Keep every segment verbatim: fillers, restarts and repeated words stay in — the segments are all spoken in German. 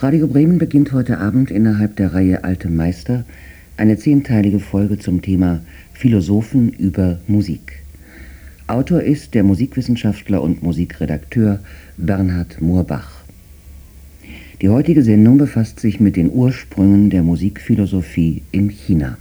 Radio Bremen beginnt heute Abend innerhalb der Reihe Alte Meister eine zehnteilige Folge zum Thema Philosophen über Musik. Autor ist der Musikwissenschaftler und Musikredakteur Bernhard Moorbach. Die heutige Sendung befasst sich mit den Ursprüngen der Musikphilosophie in China.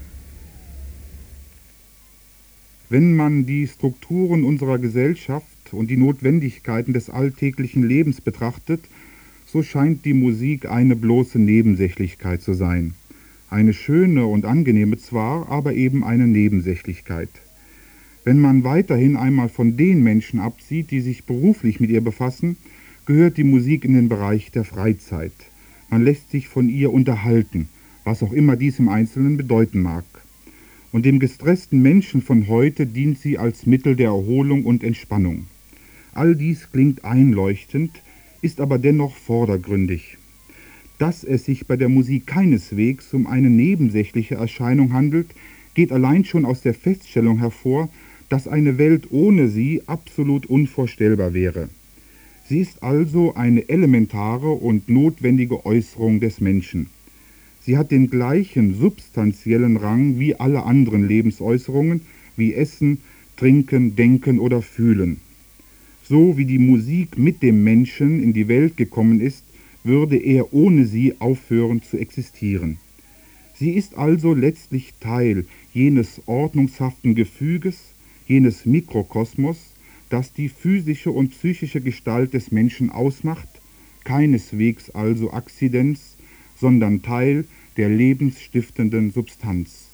Wenn man die Strukturen unserer Gesellschaft und die Notwendigkeiten des alltäglichen Lebens betrachtet, so scheint die Musik eine bloße Nebensächlichkeit zu sein. Eine schöne und angenehme zwar, aber eben eine Nebensächlichkeit. Wenn man weiterhin einmal von den Menschen absieht, die sich beruflich mit ihr befassen, gehört die Musik in den Bereich der Freizeit. Man lässt sich von ihr unterhalten, was auch immer dies im Einzelnen bedeuten mag. Und dem gestressten Menschen von heute dient sie als Mittel der Erholung und Entspannung. All dies klingt einleuchtend, ist aber dennoch vordergründig. Dass es sich bei der Musik keineswegs um eine nebensächliche Erscheinung handelt, geht allein schon aus der Feststellung hervor, dass eine Welt ohne sie absolut unvorstellbar wäre. Sie ist also eine elementare und notwendige Äußerung des Menschen. Sie hat den gleichen substanziellen Rang wie alle anderen Lebensäußerungen, wie Essen, Trinken, Denken oder Fühlen. So wie die Musik mit dem Menschen in die Welt gekommen ist, würde er ohne sie aufhören zu existieren. Sie ist also letztlich Teil jenes ordnungshaften Gefüges, jenes Mikrokosmos, das die physische und psychische Gestalt des Menschen ausmacht, keineswegs also Akzidenz, sondern Teil der lebensstiftenden Substanz.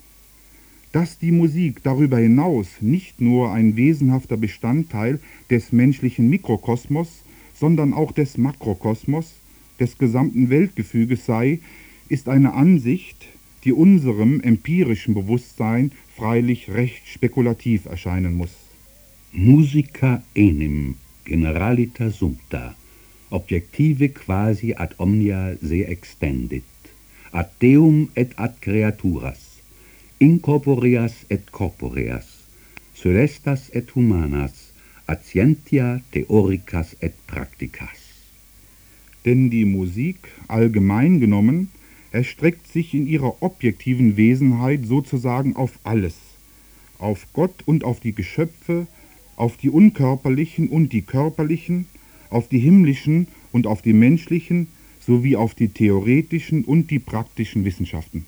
Dass die Musik darüber hinaus nicht nur ein wesenhafter Bestandteil des menschlichen Mikrokosmos, sondern auch des Makrokosmos, des gesamten Weltgefüges sei, ist eine Ansicht, die unserem empirischen Bewusstsein freilich recht spekulativ erscheinen muss. Musica enim generalita sumpta, objective quasi ad omnia se extendit, ad Deum et ad creaturas, incorporeas et corporeas, celestas et humanas, ad scientia theoricas et practicas. Denn die Musik, allgemein genommen, erstreckt sich in ihrer objektiven Wesenheit sozusagen auf alles, auf Gott und auf die Geschöpfe, auf die unkörperlichen und die körperlichen, auf die himmlischen und auf die menschlichen, sowie auf die theoretischen und die praktischen Wissenschaften.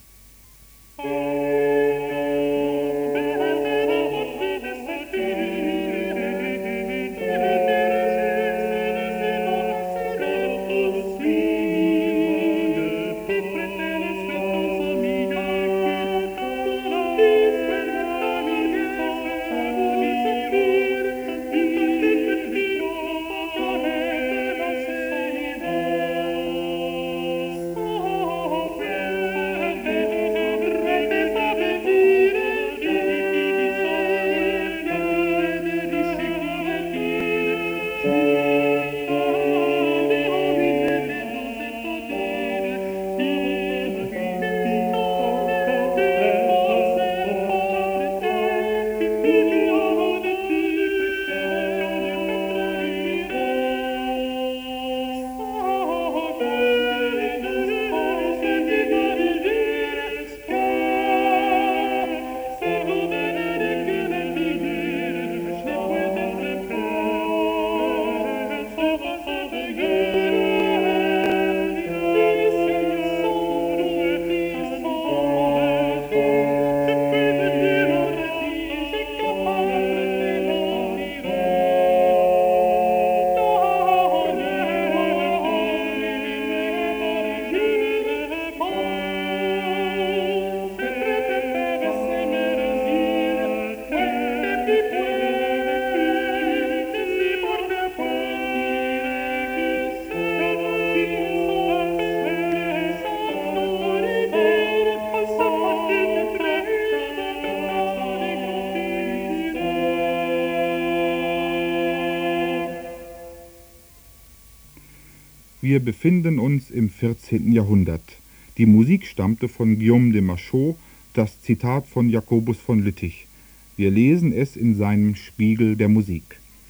Wir befinden uns im vierzehnten Jahrhundert. Die Musik stammte von Guillaume de Machaut, das Zitat von Jakobus von Lüttich. Wir lesen es in seinem Spiegel der Musik.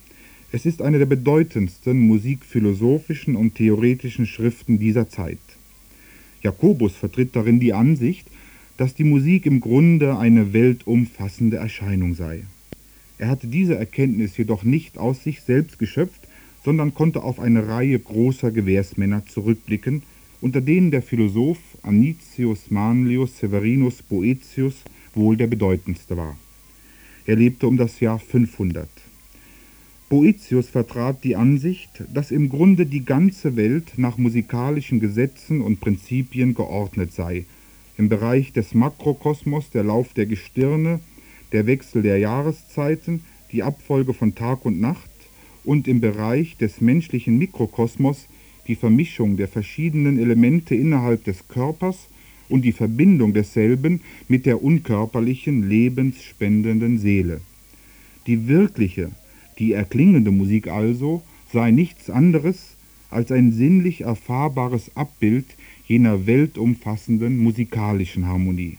Es ist eine der bedeutendsten musikphilosophischen und theoretischen Schriften dieser Zeit. Jacobus vertritt darin die Ansicht, dass die Musik im Grunde eine weltumfassende Erscheinung sei. Er hatte diese Erkenntnis jedoch nicht aus sich selbst geschöpft, sondern konnte auf eine Reihe großer Gewährsmänner zurückblicken, unter denen der Philosoph Anicius Manlius Severinus Boëthius wohl der bedeutendste war. Er lebte um das Jahr fünfhundert. Boëthius vertrat die Ansicht, dass im Grunde die ganze Welt nach musikalischen Gesetzen und Prinzipien geordnet sei, im Bereich des Makrokosmos der Lauf der Gestirne, der Wechsel der Jahreszeiten, die Abfolge von Tag und Nacht und im Bereich des menschlichen Mikrokosmos die Vermischung der verschiedenen Elemente innerhalb des Körpers und die Verbindung desselben mit der unkörperlichen, lebensspendenden Seele. Die wirkliche, die erklingende Musik also sei nichts anderes als ein sinnlich erfahrbares Abbild jener weltumfassenden musikalischen Harmonie.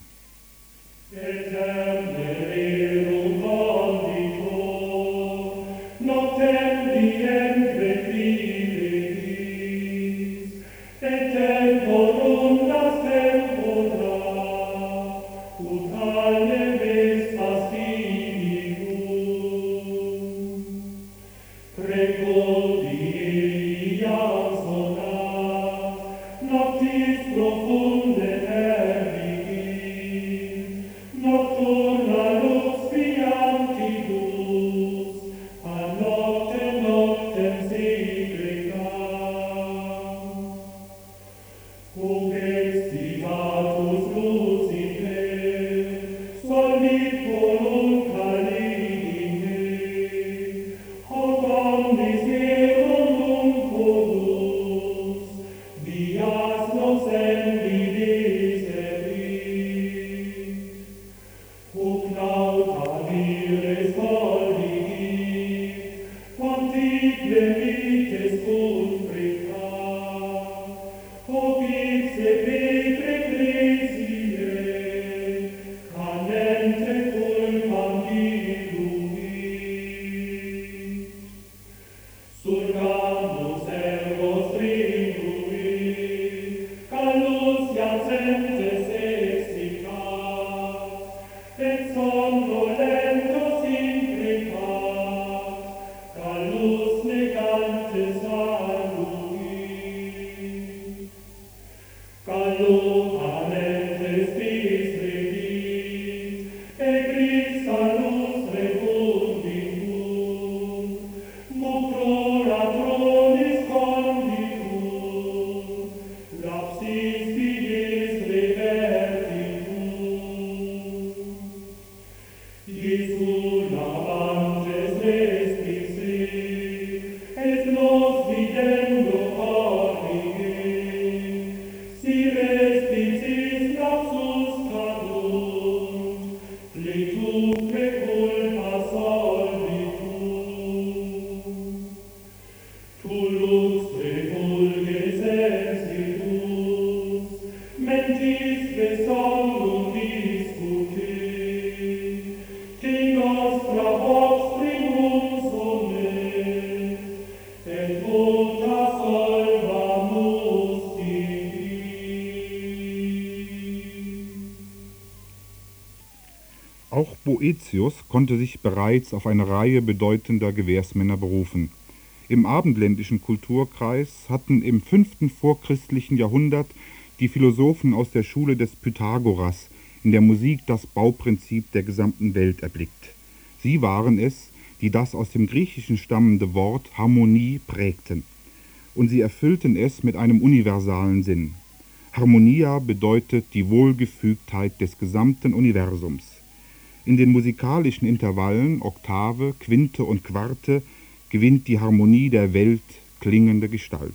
Auch Boëthius konnte sich bereits auf eine Reihe bedeutender Gewährsmänner berufen. Im abendländischen Kulturkreis hatten im fünften vorchristlichen Jahrhundert die Philosophen aus der Schule des Pythagoras in der Musik das Bauprinzip der gesamten Welt erblickt. Sie waren es, die das aus dem Griechischen stammende Wort Harmonie prägten. Und sie erfüllten es mit einem universalen Sinn. Harmonia bedeutet die Wohlgefügtheit des gesamten Universums. In den musikalischen Intervallen Oktave, Quinte und Quarte gewinnt die Harmonie der Welt klingende Gestalt.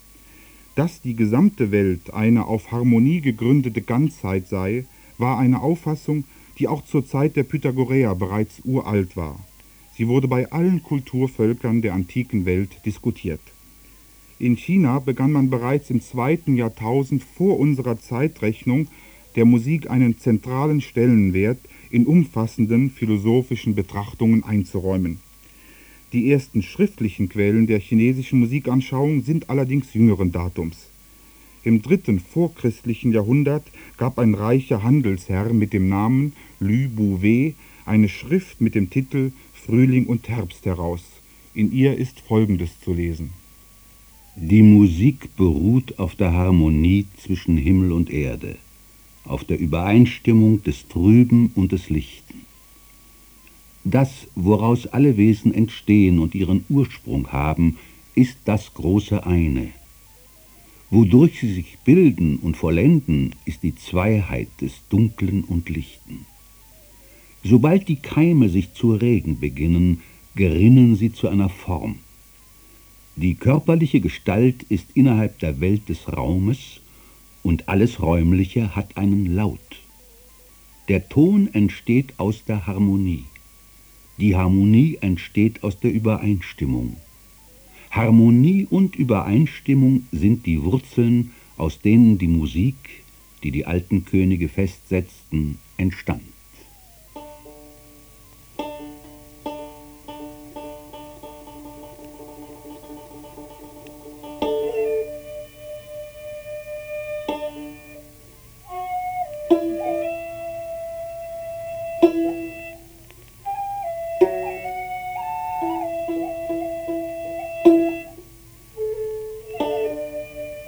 Dass die gesamte Welt eine auf Harmonie gegründete Ganzheit sei, war eine Auffassung, die auch zur Zeit der Pythagoreer bereits uralt war. Sie wurde bei allen Kulturvölkern der antiken Welt diskutiert. In China begann man bereits im zweiten Jahrtausend vor unserer Zeitrechnung der Musik einen zentralen Stellenwert in umfassenden philosophischen Betrachtungen einzuräumen. Die ersten schriftlichen Quellen der chinesischen Musikanschauung sind allerdings jüngeren Datums. Im dritten vorchristlichen Jahrhundert gab ein reicher Handelsherr mit dem Namen Lü Buwei eine Schrift mit dem Titel Frühling und Herbst heraus. In ihr ist Folgendes zu lesen: Die Musik beruht auf der Harmonie zwischen Himmel und Erde, auf der Übereinstimmung des Trüben und des Lichten. Das, woraus alle Wesen entstehen und ihren Ursprung haben, ist das große Eine. Wodurch sie sich bilden und vollenden, ist die Zweiheit des Dunklen und Lichten. Sobald die Keime sich zu regen beginnen, gerinnen sie zu einer Form. Die körperliche Gestalt ist innerhalb der Welt des Raumes und alles Räumliche hat einen Laut. Der Ton entsteht aus der Harmonie. Die Harmonie entsteht aus der Übereinstimmung. Harmonie und Übereinstimmung sind die Wurzeln, aus denen die Musik, die die alten Könige festsetzten, entstand.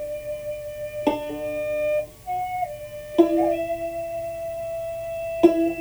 Thank you.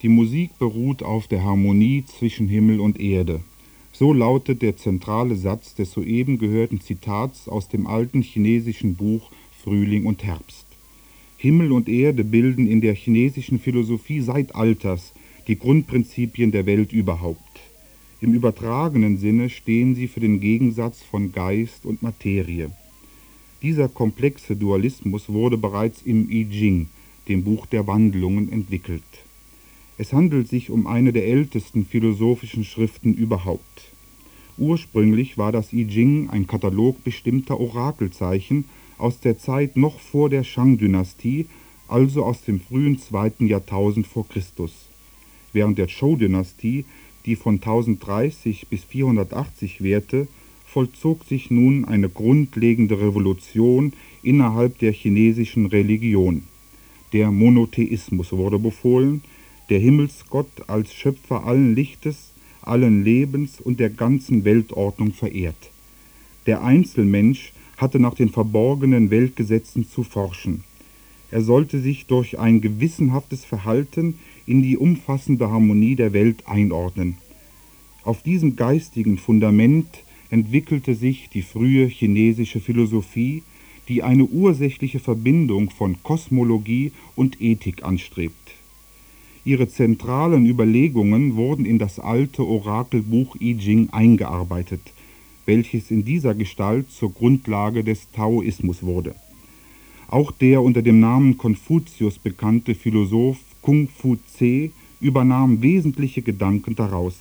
Die Musik beruht auf der Harmonie zwischen Himmel und Erde. So lautet der zentrale Satz des soeben gehörten Zitats aus dem alten chinesischen Buch Frühling und Herbst. Himmel und Erde bilden in der chinesischen Philosophie seit Alters die Grundprinzipien der Welt überhaupt. Im übertragenen Sinne stehen sie für den Gegensatz von Geist und Materie. Dieser komplexe Dualismus wurde bereits im I Ching, dem Buch der Wandlungen, entwickelt. Es handelt sich um eine der ältesten philosophischen Schriften überhaupt. Ursprünglich war das I Ching ein Katalog bestimmter Orakelzeichen aus der Zeit noch vor der Shang-Dynastie, also aus dem frühen zweiten Jahrtausend vor Christus. Während der Zhou-Dynastie, die von tausenddreißig bis vierhundertachtzig währte, vollzog sich nun eine grundlegende Revolution innerhalb der chinesischen Religion. Der Monotheismus wurde befohlen, der Himmelsgott als Schöpfer allen Lichtes, allen Lebens und der ganzen Weltordnung verehrt. Der Einzelmensch hatte nach den verborgenen Weltgesetzen zu forschen. Er sollte sich durch ein gewissenhaftes Verhalten in die umfassende Harmonie der Welt einordnen. Auf diesem geistigen Fundament entwickelte sich die frühe chinesische Philosophie, die eine ursächliche Verbindung von Kosmologie und Ethik anstrebt. Ihre zentralen Überlegungen wurden in das alte Orakelbuch I Ching eingearbeitet, welches in dieser Gestalt zur Grundlage des Taoismus wurde. Auch der unter dem Namen Konfuzius bekannte Philosoph Kung Fu Tse übernahm wesentliche Gedanken daraus.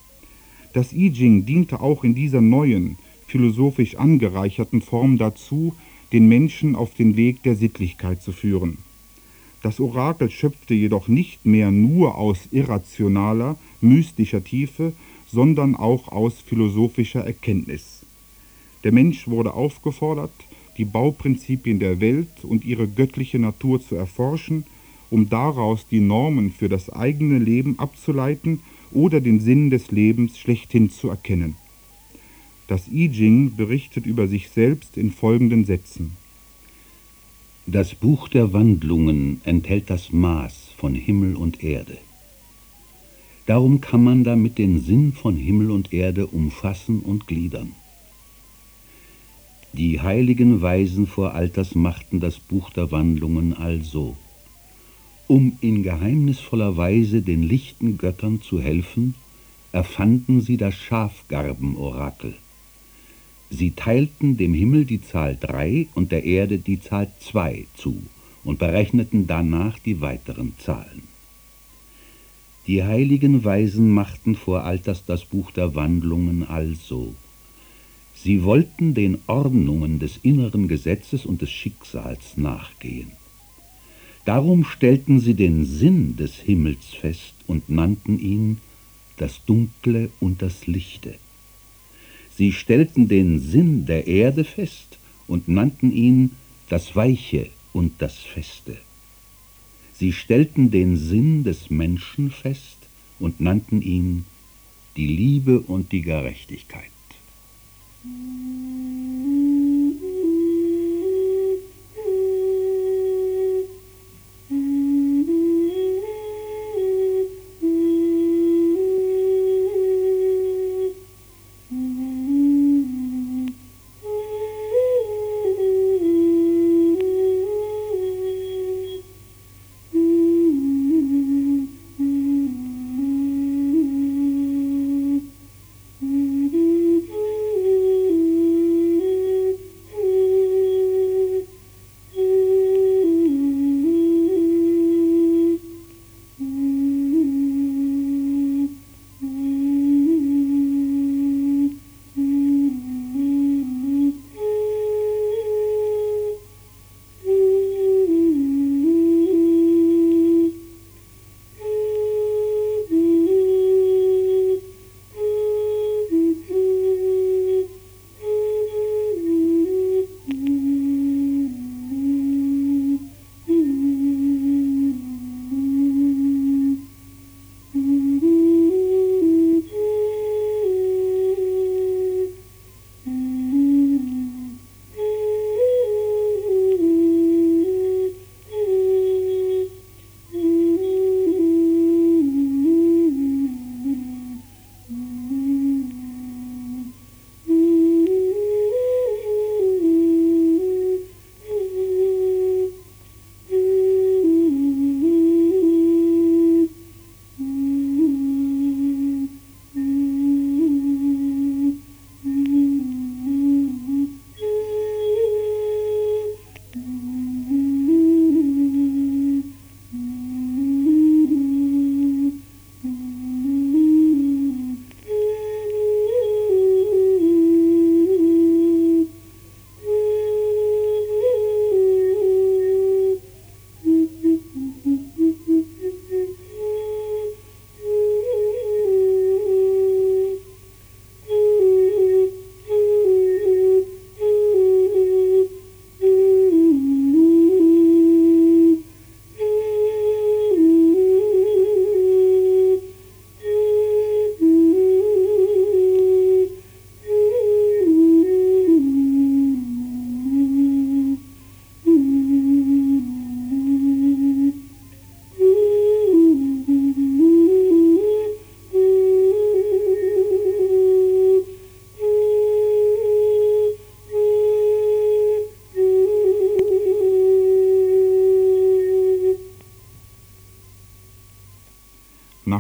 Das I Ching diente auch in dieser neuen, philosophisch angereicherten Form dazu, den Menschen auf den Weg der Sittlichkeit zu führen. Das Orakel schöpfte jedoch nicht mehr nur aus irrationaler, mystischer Tiefe, sondern auch aus philosophischer Erkenntnis. Der Mensch wurde aufgefordert, die Bauprinzipien der Welt und ihre göttliche Natur zu erforschen, um daraus die Normen für das eigene Leben abzuleiten oder den Sinn des Lebens schlechthin zu erkennen. Das I Ching berichtet über sich selbst in folgenden Sätzen. Das Buch der Wandlungen enthält das Maß von Himmel und Erde. Darum kann man damit den Sinn von Himmel und Erde umfassen und gliedern. Die heiligen Weisen vor Alters machten das Buch der Wandlungen also, um in geheimnisvoller Weise den lichten Göttern zu helfen, erfanden sie das Schafgarben-Orakel. Sie teilten dem Himmel die Zahl drei und der Erde die Zahl zwei zu und berechneten danach die weiteren Zahlen. Die heiligen Weisen machten vor Alters das Buch der Wandlungen also. Sie wollten den Ordnungen des inneren Gesetzes und des Schicksals nachgehen. Darum stellten sie den Sinn des Himmels fest und nannten ihn das Dunkle und das Lichte. Sie stellten den Sinn der Erde fest und nannten ihn das Weiche und das Feste. Sie stellten den Sinn des Menschen fest und nannten ihn die Liebe und die Gerechtigkeit.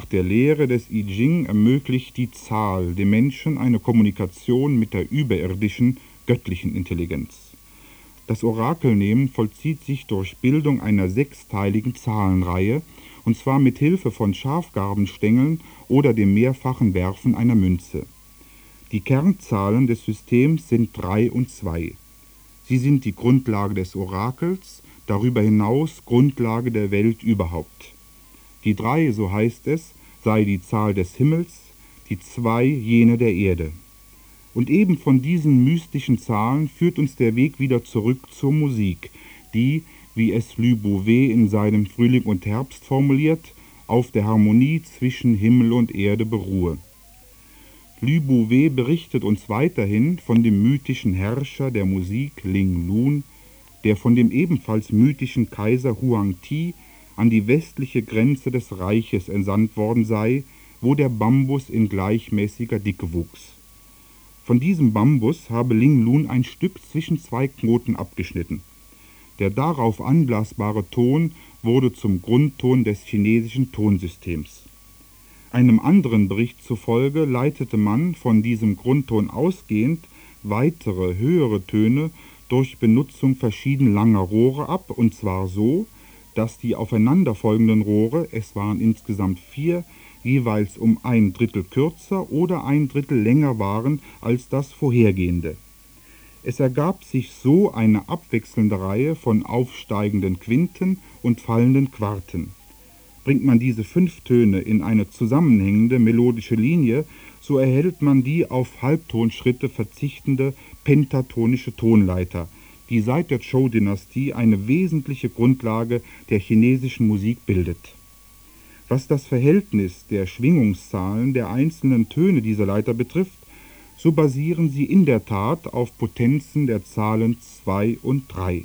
der Lehre des I Ching ermöglicht die Zahl dem Menschen eine Kommunikation mit der überirdischen, göttlichen Intelligenz. Das Orakelnehmen vollzieht sich durch Bildung einer sechsteiligen Zahlenreihe, und zwar mit Hilfe von Schafgarbenstängeln oder dem mehrfachen Werfen einer Münze. Die Kernzahlen des Systems sind drei und zwei. Sie sind die Grundlage des Orakels, darüber hinaus Grundlage der Welt überhaupt. Die drei, so heißt es, sei die Zahl des Himmels, die zwei jene der Erde. Und eben von diesen mystischen Zahlen führt uns der Weg wieder zurück zur Musik, die, wie es Lü Bouvet in seinem Frühling und Herbst formuliert, auf der Harmonie zwischen Himmel und Erde beruhe. Lü Bouvet berichtet uns weiterhin von dem mythischen Herrscher der Musik Ling Lun, der von dem ebenfalls mythischen Kaiser Huang Ti an die westliche Grenze des Reiches entsandt worden sei, wo der Bambus in gleichmäßiger Dicke wuchs. Von diesem Bambus habe Ling Lun ein Stück zwischen zwei Knoten abgeschnitten. Der darauf anblasbare Ton wurde zum Grundton des chinesischen Tonsystems. Einem anderen Bericht zufolge leitete man von diesem Grundton ausgehend weitere, höhere Töne durch Benutzung verschieden langer Rohre ab, und zwar so, dass die aufeinanderfolgenden Rohre, es waren insgesamt vier, jeweils um ein Drittel kürzer oder ein Drittel länger waren als das vorhergehende. Es ergab sich so eine abwechselnde Reihe von aufsteigenden Quinten und fallenden Quarten. Bringt man diese fünf Töne in eine zusammenhängende melodische Linie, so erhält man die auf Halbtonschritte verzichtende pentatonische Tonleiter, die seit der Zhou-Dynastie eine wesentliche Grundlage der chinesischen Musik bildet. Was das Verhältnis der Schwingungszahlen der einzelnen Töne dieser Leiter betrifft, so basieren sie in der Tat auf Potenzen der Zahlen zwei und drei.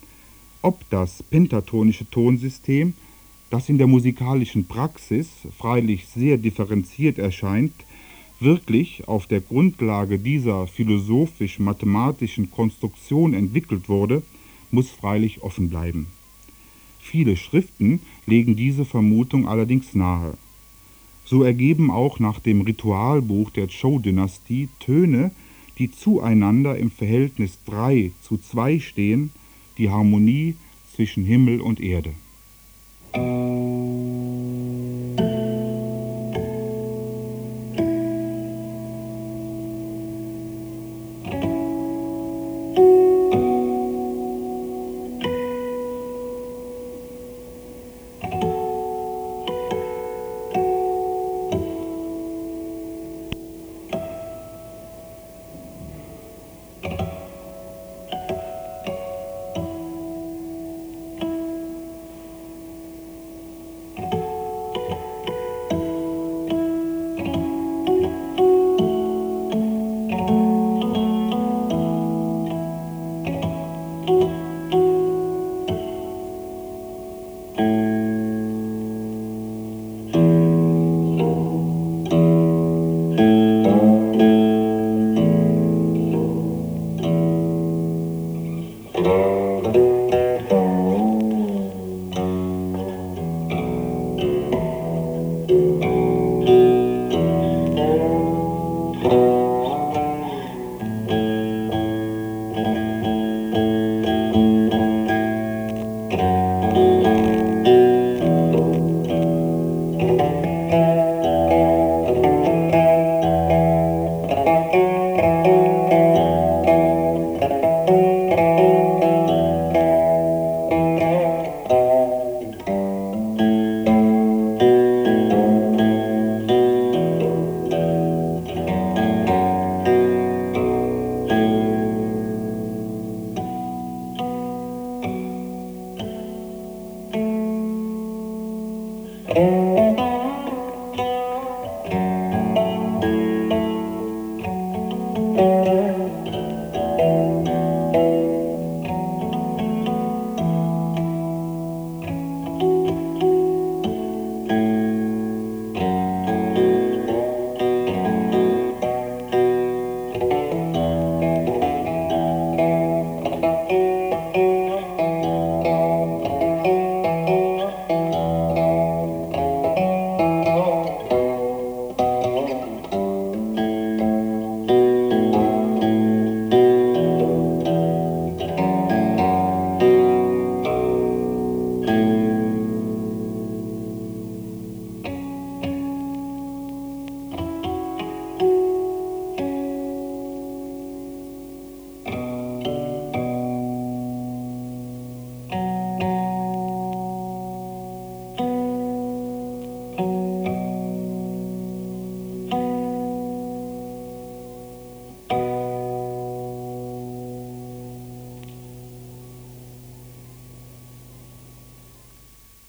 Ob das pentatonische Tonsystem, das in der musikalischen Praxis freilich sehr differenziert erscheint, wirklich auf der Grundlage dieser philosophisch-mathematischen Konstruktion entwickelt wurde, muss freilich offen bleiben. Viele Schriften legen diese Vermutung allerdings nahe. So ergeben auch nach dem Ritualbuch der Zhou-Dynastie Töne, die zueinander im Verhältnis drei zu zwei stehen, die Harmonie zwischen Himmel und Erde.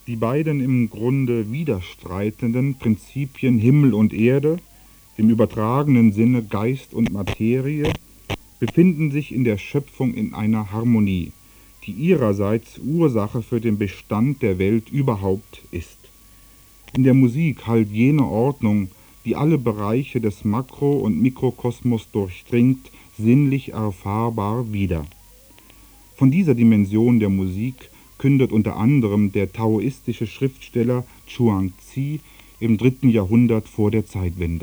Die beiden im Grunde widerstreitenden Prinzipien Himmel und Erde, im übertragenen Sinne Geist und Materie, befinden sich in der Schöpfung in einer Harmonie, die ihrerseits Ursache für den Bestand der Welt überhaupt ist. In der Musik hallt jene Ordnung, die alle Bereiche des Makro- und Mikrokosmos durchdringt, sinnlich erfahrbar wider. Von dieser Dimension der Musik kündet unter anderem der taoistische Schriftsteller Chuang-Tzu im dritten Jahrhundert vor der Zeitwende.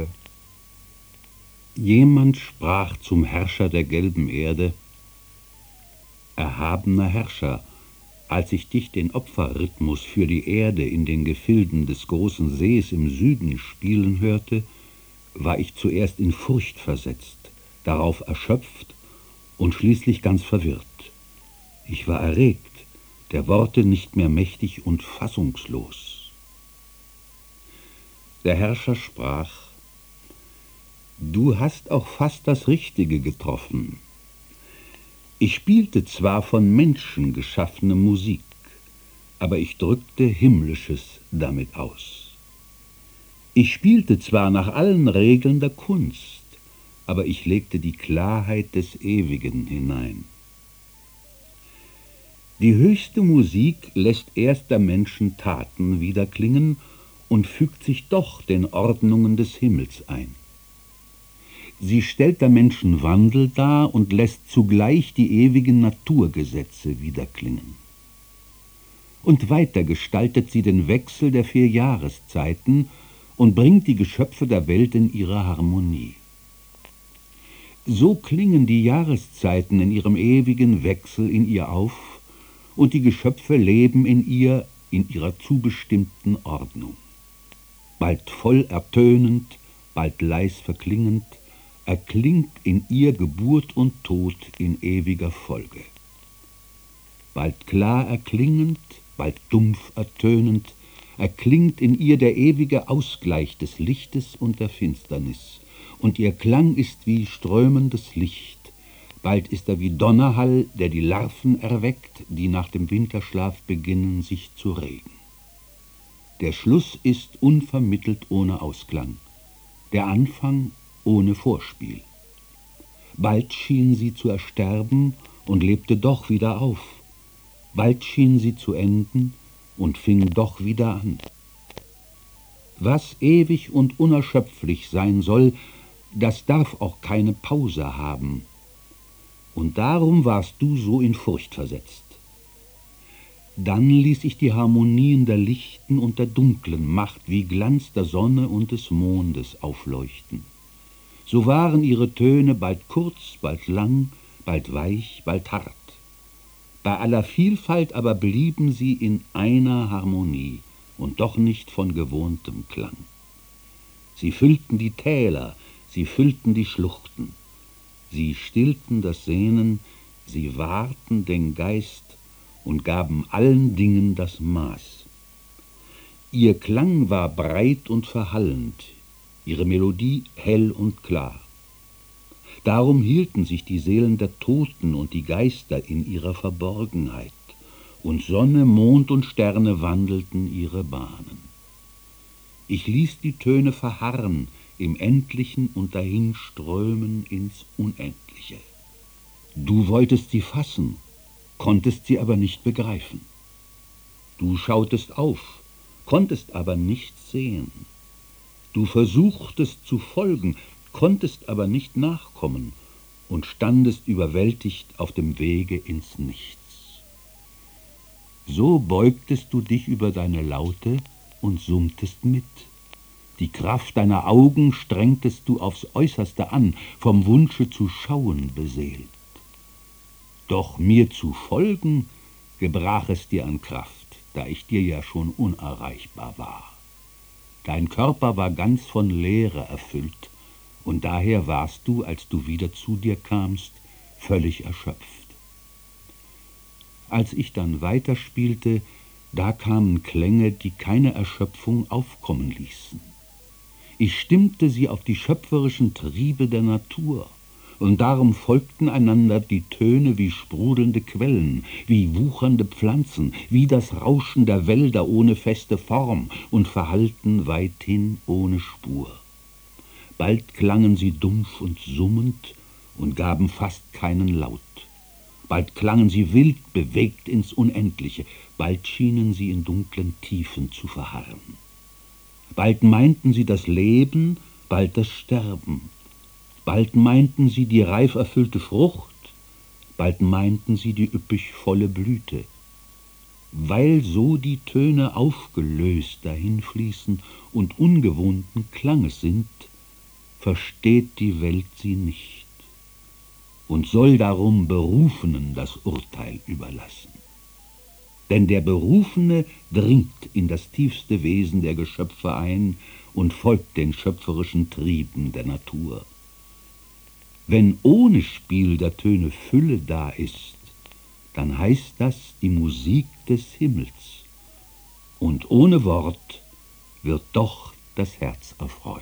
Jemand sprach zum Herrscher der gelben Erde: Erhabener Herrscher, als ich dich den Opferrhythmus für die Erde in den Gefilden des großen Sees im Süden spielen hörte, war ich zuerst in Furcht versetzt, darauf erschöpft und schließlich ganz verwirrt. Ich war erregt, der Worte nicht mehr mächtig und fassungslos. Der Herrscher sprach: Du hast auch fast das Richtige getroffen. Ich spielte zwar von Menschen geschaffene Musik, aber ich drückte Himmlisches damit aus. Ich spielte zwar nach allen Regeln der Kunst, aber ich legte die Klarheit des Ewigen hinein. Die höchste Musik lässt erst der Menschen Taten wiederklingen und fügt sich doch den Ordnungen des Himmels ein. Sie stellt der Menschen Wandel dar und lässt zugleich die ewigen Naturgesetze wiederklingen. Und weiter gestaltet sie den Wechsel der vier Jahreszeiten und bringt die Geschöpfe der Welt in ihre Harmonie. So klingen die Jahreszeiten in ihrem ewigen Wechsel in ihr auf, und die Geschöpfe leben in ihr, in ihrer zubestimmten Ordnung. Bald voll ertönend, bald leis verklingend, erklingt in ihr Geburt und Tod in ewiger Folge. Bald klar erklingend, bald dumpf ertönend, erklingt in ihr der ewige Ausgleich des Lichtes und der Finsternis, und ihr Klang ist wie strömendes Licht, bald ist er wie Donnerhall, der die Larven erweckt, die nach dem Winterschlaf beginnen, sich zu regen. Der Schluss ist unvermittelt ohne Ausklang, der Anfang ohne Vorspiel. Bald schien sie zu ersterben und lebte doch wieder auf. Bald schien sie zu enden und fing doch wieder an. Was ewig und unerschöpflich sein soll, das darf auch keine Pause haben. Und darum warst du so in Furcht versetzt. Dann ließ ich die Harmonien der lichten und der dunklen Macht wie Glanz der Sonne und des Mondes aufleuchten. So waren ihre Töne bald kurz, bald lang, bald weich, bald hart. Bei aller Vielfalt aber blieben sie in einer Harmonie und doch nicht von gewohntem Klang. Sie füllten die Täler, sie füllten die Schluchten, sie stillten das Sehnen, sie wahrten den Geist und gaben allen Dingen das Maß. Ihr Klang war breit und verhallend, ihre Melodie hell und klar. Darum hielten sich die Seelen der Toten und die Geister in ihrer Verborgenheit, und Sonne, Mond und Sterne wandelten ihre Bahnen. Ich ließ die Töne verharren im Endlichen und dahinströmen ins Unendliche. Du wolltest sie fassen, konntest sie aber nicht begreifen. Du schautest auf, konntest aber nichts sehen. Du versuchtest zu folgen, konntest aber nicht nachkommen und standest überwältigt auf dem Wege ins Nichts. So beugtest du dich über deine Laute und summtest mit. Die Kraft deiner Augen strengtest du aufs Äußerste an, vom Wunsche zu schauen beseelt. Doch mir zu folgen, gebrach es dir an Kraft, da ich dir ja schon unerreichbar war. Dein Körper war ganz von Leere erfüllt, und daher warst du, als du wieder zu dir kamst, völlig erschöpft. Als ich dann weiterspielte, da kamen Klänge, die keine Erschöpfung aufkommen ließen. Ich stimmte sie auf die schöpferischen Triebe der Natur, und darum folgten einander die Töne wie sprudelnde Quellen, wie wuchernde Pflanzen, wie das Rauschen der Wälder ohne feste Form und verhallten weithin ohne Spur. Bald klangen sie dumpf und summend und gaben fast keinen Laut. Bald klangen sie wild, bewegt ins Unendliche, bald schienen sie in dunklen Tiefen zu verharren. Bald meinten sie das Leben, bald das Sterben. Bald meinten sie die reif erfüllte Frucht, bald meinten sie die üppig volle Blüte. Weil so die Töne aufgelöst dahinfließen und ungewohnten Klanges sind, versteht die Welt sie nicht und soll darum Berufenen das Urteil überlassen. Denn der Berufene dringt in das tiefste Wesen der Geschöpfe ein und folgt den schöpferischen Trieben der Natur. Wenn ohne Spiel der Töne Fülle da ist, dann heißt das die Musik des Himmels. Und ohne Wort wird doch das Herz erfreut.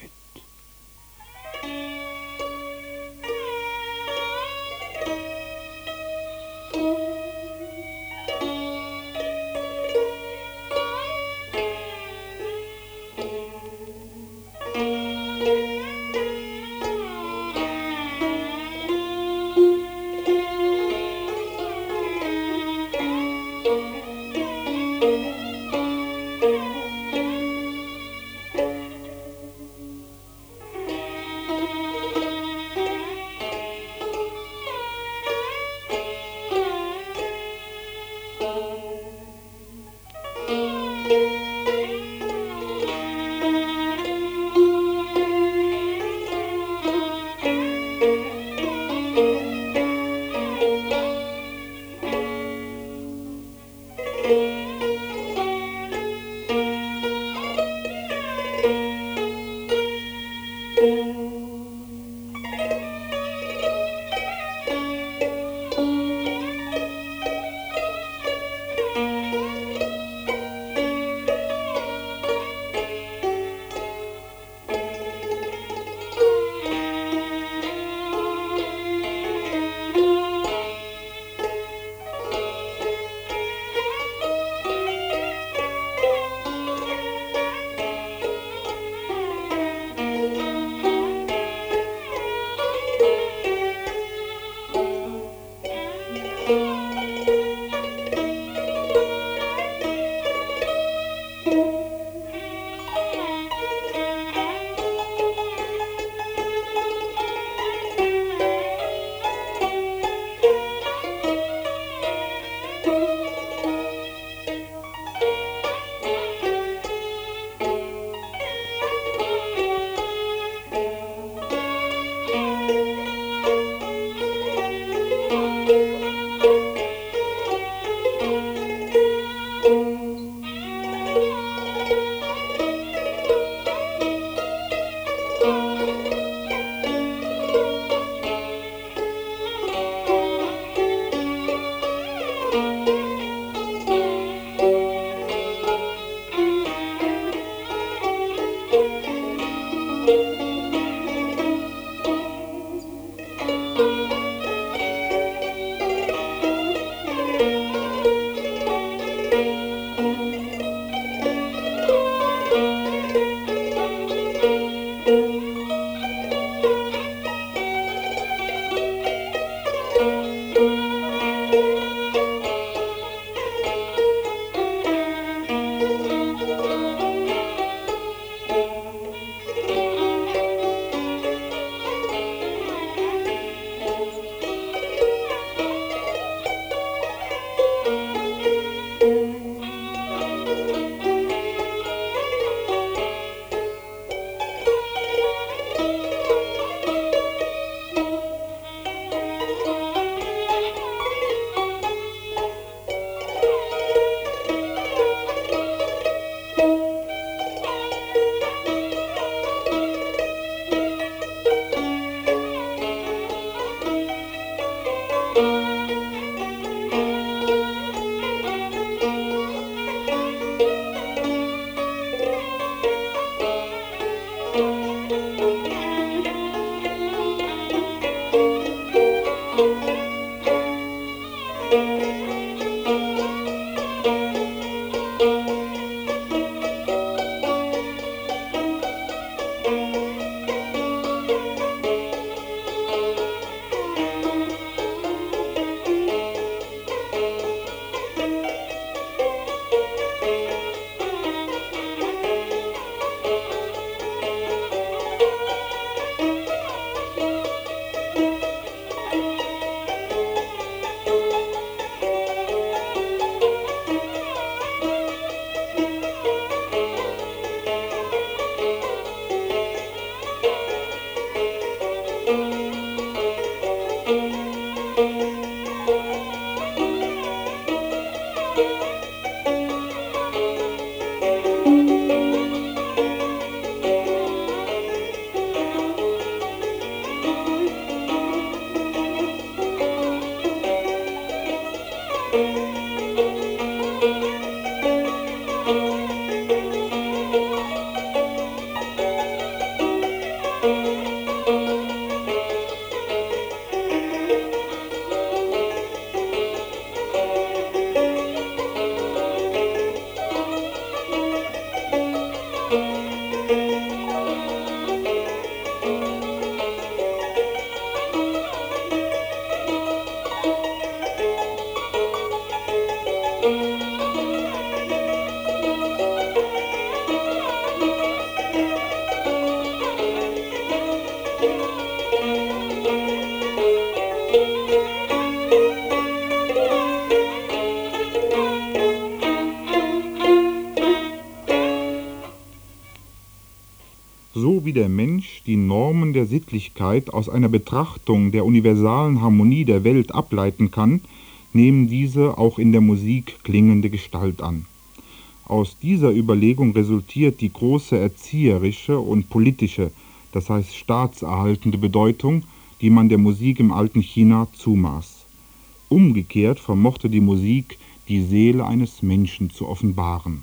So wie der Mensch die Normen der Sittlichkeit aus einer Betrachtung der universalen Harmonie der Welt ableiten kann, nehmen diese auch in der Musik klingende Gestalt an. Aus dieser Überlegung resultiert die große erzieherische und politische, das heißt staatserhaltende Bedeutung, die man der Musik im alten China zumaß. Umgekehrt vermochte die Musik, die Seele eines Menschen zu offenbaren.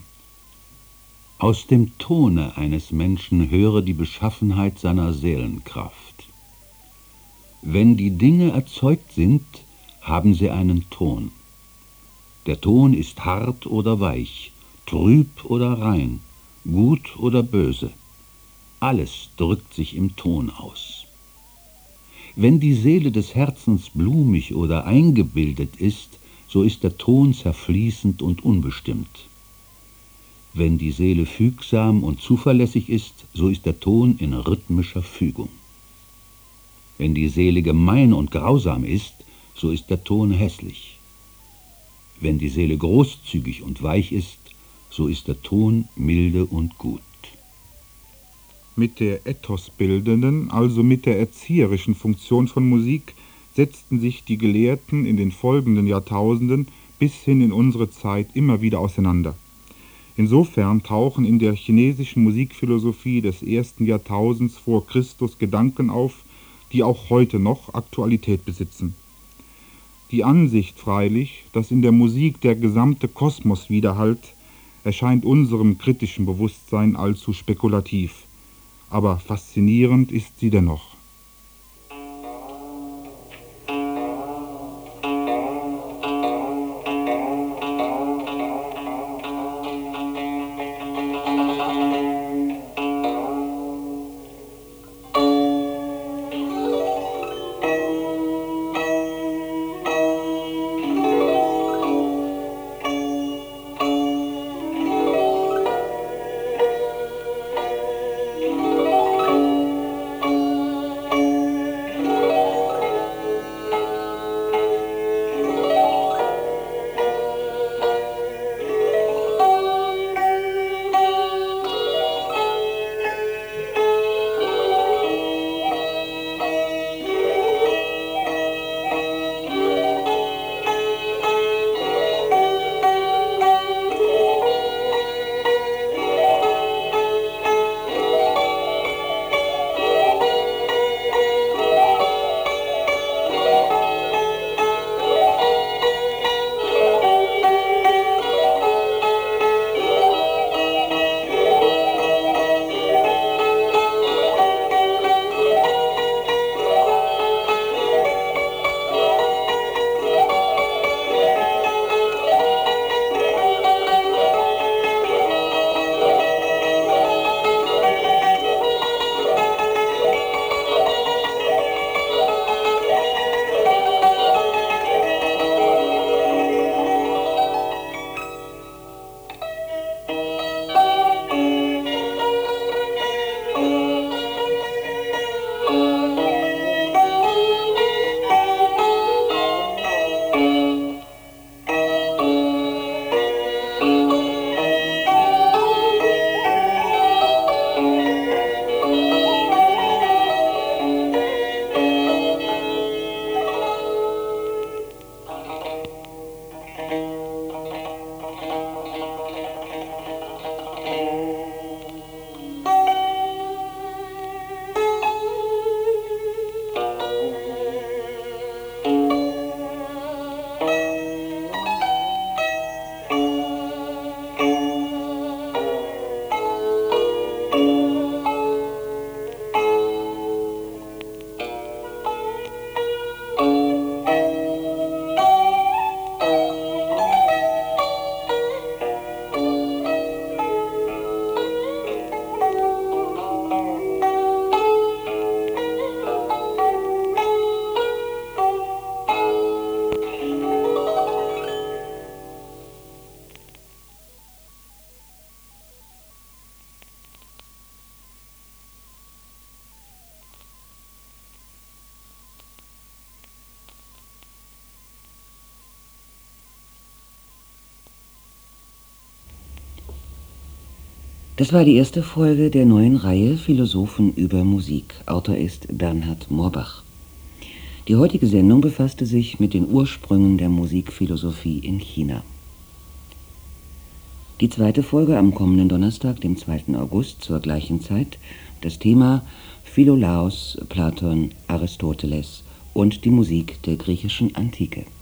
Aus dem Tone eines Menschen höre die Beschaffenheit seiner Seelenkraft. Wenn die Dinge erzeugt sind, haben sie einen Ton. Der Ton ist hart oder weich, trüb oder rein, gut oder böse. Alles drückt sich im Ton aus. Wenn die Seele des Herzens blumig oder eingebildet ist, so ist der Ton zerfließend und unbestimmt. Wenn die Seele fügsam und zuverlässig ist, so ist der Ton in rhythmischer Fügung. Wenn die Seele gemein und grausam ist, so ist der Ton hässlich. Wenn die Seele großzügig und weich ist, so ist der Ton milde und gut. Mit der ethosbildenden, also mit der erzieherischen Funktion von Musik, setzten sich die Gelehrten in den folgenden Jahrtausenden bis hin in unsere Zeit immer wieder auseinander. Insofern tauchen in der chinesischen Musikphilosophie des ersten Jahrtausends vor Christus Gedanken auf, die auch heute noch Aktualität besitzen. Die Ansicht freilich, dass in der Musik der gesamte Kosmos widerhallt, erscheint unserem kritischen Bewusstsein allzu spekulativ, aber faszinierend ist sie dennoch. Das war die erste Folge der neuen Reihe Philosophen über Musik. Autor ist Bernhard Morbach. Die heutige Sendung befasste sich mit den Ursprüngen der Musikphilosophie in China. Die zweite Folge am kommenden Donnerstag, dem zweiten August, zur gleichen Zeit, das Thema Philolaos, Platon, Aristoteles und die Musik der griechischen Antike.